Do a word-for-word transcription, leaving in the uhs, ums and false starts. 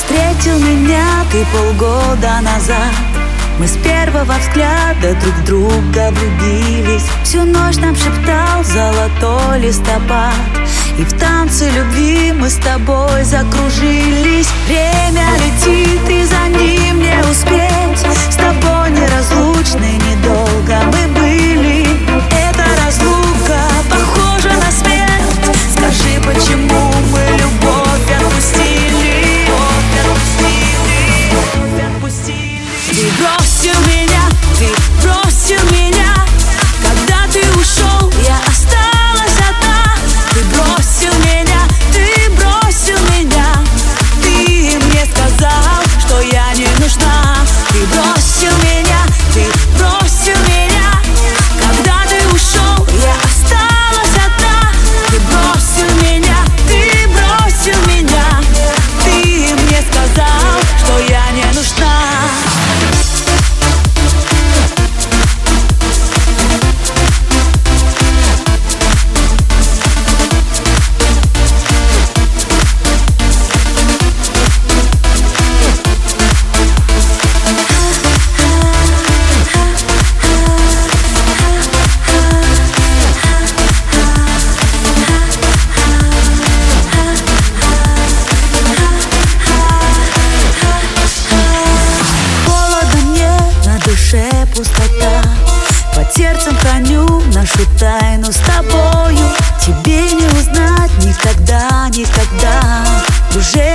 Встретил меня ты полгода назад. Мы с первого взгляда друг в друга влюбились. Всю ночь нам шептал золотой листопад, и в танце любви мы с тобой закружились. Время летит, и за ним не успеть. С тобой неразлучны, недолго мы были. Эта разлука похожа на смерть. Скажи, почему мы любовь отпустили? Ты бросил меня, ты бросил меня. Когда ты ушел, я осталась одна. Ты бросил меня, ты бросил меня. Ты мне сказал, что я не нужна. Ты бросил меня, ты бросил меня. Когда ты ушел, я осталась одна. Ты бросил меня, ты бросил меня. Ты мне сказал, что я не нужна. Пустота. Под сердцем храню нашу тайну с тобою. Тебе не узнать никогда, никогда. Уже